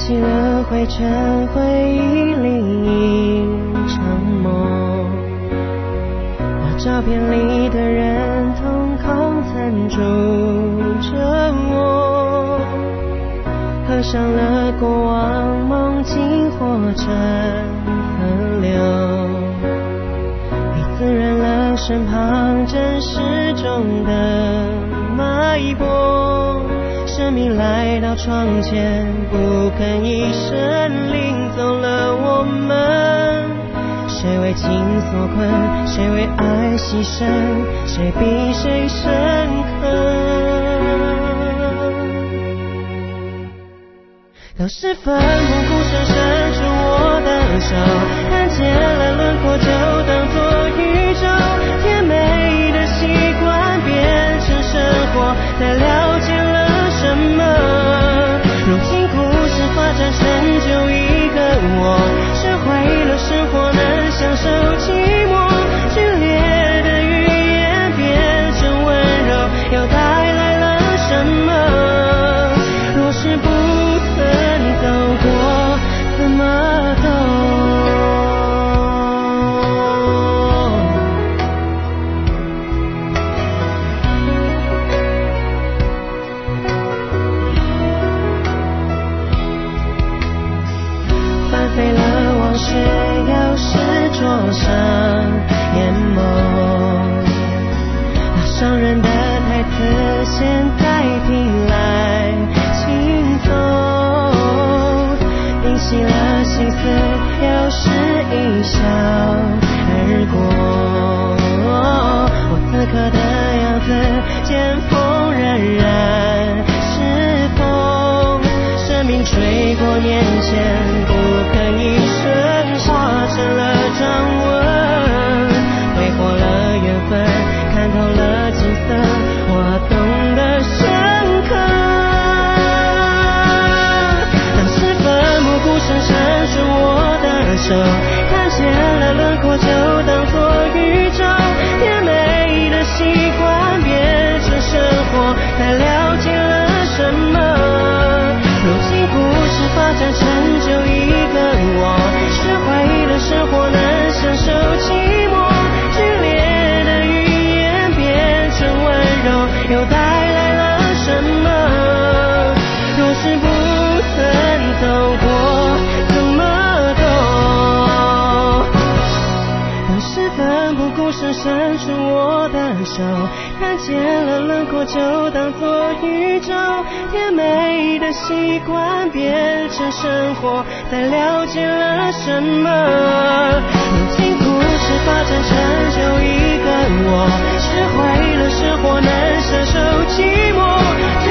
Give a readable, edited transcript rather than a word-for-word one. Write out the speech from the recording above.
起了灰尘，回忆里一场梦。那照片里的人瞳孔残住着我，合上了过往，梦境活成河流，你滋润了身旁真实中的脉搏。生命来到窗前，不肯一声领走了我们。谁为情所困，谁为爱牺牲，谁比谁深刻。当时奋不顾身伸出我的手，看见了轮廓就当作宇宙。甜美的习惯变成生活，才了解了什么。如今故事发展成就一个我，学会了生活能享受寂寞。剧烈的语言变成温柔，又带来了什么？若是不曾走过，怎么懂？翻飞了往事，又是桌上眼眸。那伤人的台词，现代听来轻松。平息了心思，又是一笑而过。我此刻的样子，见风仍然是风。生命吹过年前，不肯一声，化成了掌纹。挥霍了缘分，看透了景色，我懂得深刻。当时奋不顾身伸出我的手，看见了轮廓就当作宇宙。甜美的习惯变成生活，才了解了什么。如今故事发展成就一个我，学会了生活能享受寂寞。剧烈的语言变成温柔，又带来了什么？若是不曾走过，怎么懂？当时奋不顾身伸出我的手，看见了轮廓就当作宇宙。甜美的习惯变成生活，才了解了什么？如今故事发展成就一个我，学会了生活能享受寂寞。